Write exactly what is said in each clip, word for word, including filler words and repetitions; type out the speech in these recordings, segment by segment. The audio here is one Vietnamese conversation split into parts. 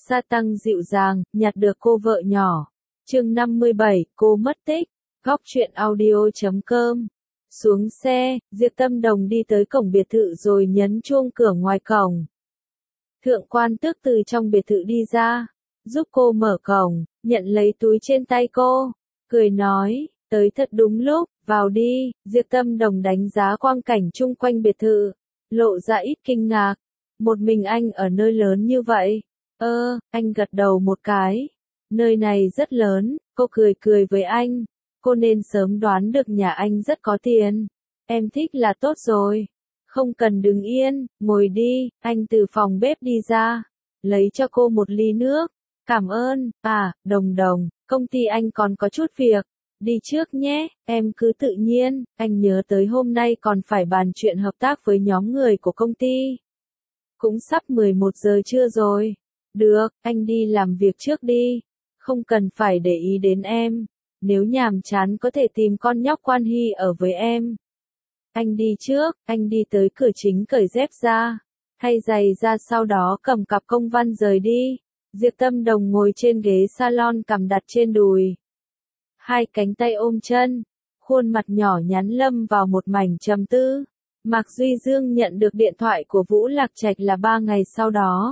Sa Tăng dịu dàng, nhặt được cô vợ nhỏ. Chương năm mươi bảy, cô mất tích. Góc truyện audio chấm com. Xuống xe, Diệp Tâm Đồng đi tới cổng biệt thự rồi nhấn chuông cửa ngoài cổng. Thượng quan Tước từ trong biệt thự đi ra, giúp cô mở cổng, nhận lấy túi trên tay cô, cười nói, tới thật đúng lúc, vào đi. Diệp Tâm Đồng đánh giá quang cảnh chung quanh biệt thự, lộ ra ít kinh ngạc. Một mình anh ở nơi lớn như vậy? Ơ, anh gật đầu một cái. Nơi này rất lớn, cô cười cười với anh. Cô nên sớm đoán được nhà anh rất có tiền. Em thích là tốt rồi. Không cần đứng yên, ngồi đi. Anh từ phòng bếp đi ra, lấy cho cô một ly nước. Cảm ơn. À, Đồng Đồng, công ty anh còn có chút việc. Đi trước nhé, em cứ tự nhiên. Anh nhớ tới hôm nay còn phải bàn chuyện hợp tác với nhóm người của công ty. Cũng sắp mười một giờ trưa rồi. Được, anh đi làm việc trước đi. Không cần phải để ý đến em. Nếu nhàm chán có thể tìm con nhóc Quan Hy ở với em. Anh đi trước, anh đi tới cửa chính cởi dép ra, thay giày ra, sau đó cầm cặp công văn rời đi. Diệp Tâm Đồng ngồi trên ghế salon, cằm đặt trên đùi, hai cánh tay ôm chân, khuôn mặt nhỏ nhắn lâm vào một mảnh trầm tư. Mạc Duy Dương nhận được điện thoại của Vũ Lạc Trạch là ba ngày sau đó.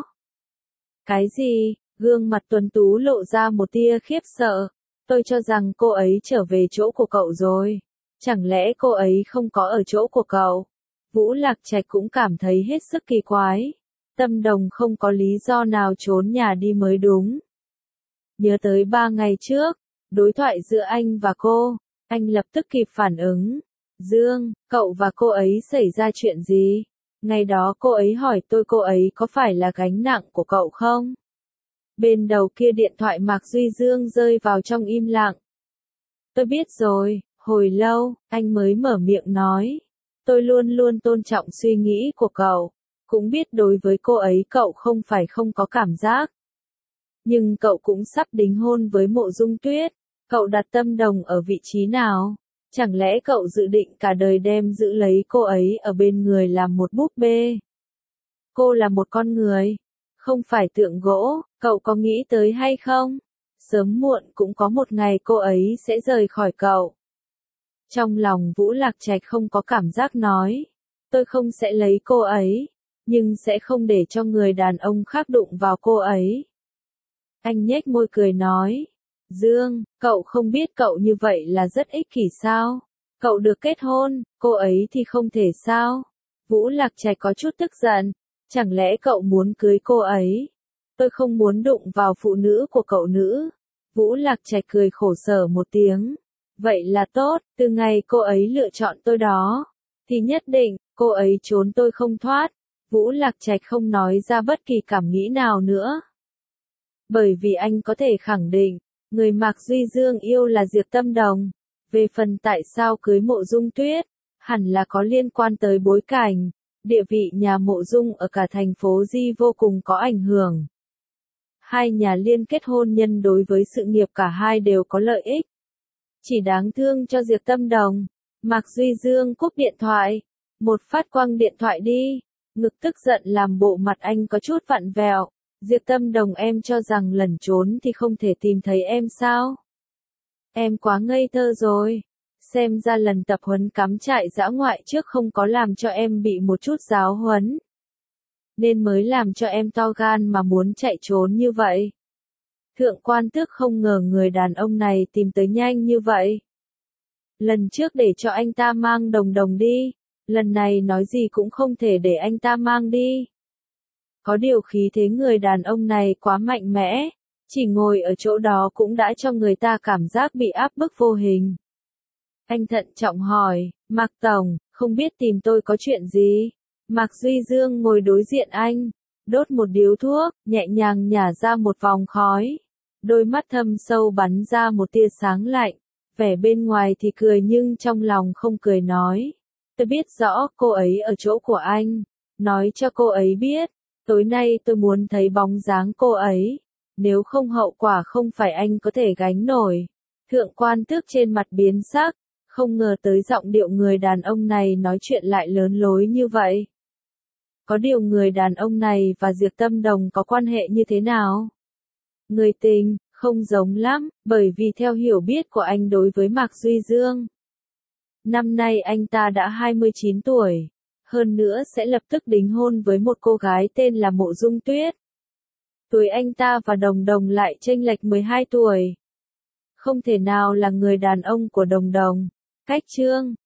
Cái gì? Gương mặt tuấn tú lộ ra một tia khiếp sợ. Tôi cho rằng cô ấy trở về chỗ của cậu rồi. Chẳng lẽ cô ấy không có ở chỗ của cậu? Vũ Lạc Trạch cũng cảm thấy hết sức kỳ quái. Tâm Đồng không có lý do nào trốn nhà đi mới đúng. Nhớ tới ba ngày trước, đối thoại giữa anh và cô, anh lập tức kịp phản ứng. Dương, cậu và cô ấy xảy ra chuyện gì? Ngày đó cô ấy hỏi tôi cô ấy có phải là gánh nặng của cậu không? Bên đầu kia điện thoại Mạc Duy Dương rơi vào trong im lặng. Tôi biết rồi, hồi lâu, anh mới mở miệng nói. Tôi luôn luôn tôn trọng suy nghĩ của cậu, cũng biết đối với cô ấy cậu không phải không có cảm giác. Nhưng cậu cũng sắp đính hôn với Mộ Dung Tuyết, cậu đặt Tâm Đồng ở vị trí nào? Chẳng lẽ cậu dự định cả đời đem giữ lấy cô ấy ở bên người làm một búp bê? Cô là một con người, không phải tượng gỗ, cậu có nghĩ tới hay không? Sớm muộn cũng có một ngày cô ấy sẽ rời khỏi cậu. Trong lòng Vũ Lạc Trạch không có cảm giác nói. Tôi không sẽ lấy cô ấy, nhưng sẽ không để cho người đàn ông khác đụng vào cô ấy. Anh nhếch môi cười nói. Dương, cậu không biết cậu như vậy là rất ích kỷ sao? Cậu được kết hôn, cô ấy thì không thể sao? Vũ Lạc Trạch có chút tức giận. Chẳng lẽ cậu muốn cưới cô ấy? Tôi không muốn đụng vào phụ nữ của cậu nữ. Vũ Lạc Trạch cười khổ sở một tiếng. Vậy là tốt, từ ngày cô ấy lựa chọn tôi đó, thì nhất định, cô ấy trốn tôi không thoát. Vũ Lạc Trạch không nói ra bất kỳ cảm nghĩ nào nữa. Bởi vì anh có thể khẳng định, người Mạc Duy Dương yêu là Diệp Tâm Đồng. Về phần tại sao cưới Mộ Dung Tuyết, hẳn là có liên quan tới bối cảnh, địa vị nhà Mộ Dung ở cả thành phố Di vô cùng có ảnh hưởng. Hai nhà liên kết hôn nhân đối với sự nghiệp cả hai đều có lợi ích. Chỉ đáng thương cho Diệp Tâm Đồng. Mạc Duy Dương cúp điện thoại. Một phát quăng điện thoại đi. Ngực tức giận làm bộ mặt anh có chút vặn vẹo. Diệp Tâm Đồng, em cho rằng lẩn trốn thì không thể tìm thấy em sao? Em quá ngây thơ rồi. Xem ra lần tập huấn cắm trại dã ngoại trước không có làm cho em bị một chút giáo huấn, nên mới làm cho em to gan mà muốn chạy trốn như vậy. Thượng quan Tước không ngờ người đàn ông này tìm tới nhanh như vậy. Lần trước để cho anh ta mang Đồng Đồng đi, lần này nói gì cũng không thể để anh ta mang đi. Có điều khí thế người đàn ông này quá mạnh mẽ, chỉ ngồi ở chỗ đó cũng đã cho người ta cảm giác bị áp bức vô hình. Anh thận trọng hỏi, Mạc Tổng, không biết tìm tôi có chuyện gì? Mạc Duy Dương ngồi đối diện anh, đốt một điếu thuốc, nhẹ nhàng nhả ra một vòng khói. Đôi mắt thâm sâu bắn ra một tia sáng lạnh, vẻ bên ngoài thì cười nhưng trong lòng không cười nói. Tôi biết rõ cô ấy ở chỗ của anh, nói cho cô ấy biết, tối nay tôi muốn thấy bóng dáng cô ấy, nếu không hậu quả không phải anh có thể gánh nổi. Thượng quan Tước trên mặt biến sắc, không ngờ tới giọng điệu người đàn ông này nói chuyện lại lớn lối như vậy. Có điều người đàn ông này và Diệp Tâm Đồng có quan hệ như thế nào? Người tình, không giống lắm, bởi vì theo hiểu biết của anh đối với Mạc Duy Dương. Năm nay anh ta đã hai mươi chín tuổi, hơn nữa sẽ lập tức đính hôn với một cô gái tên là Mộ Dung Tuyết. Tuổi anh ta và Đồng Đồng lại chênh lệch mười hai tuổi. Không thể nào là người đàn ông của Đồng Đồng. Cách Trương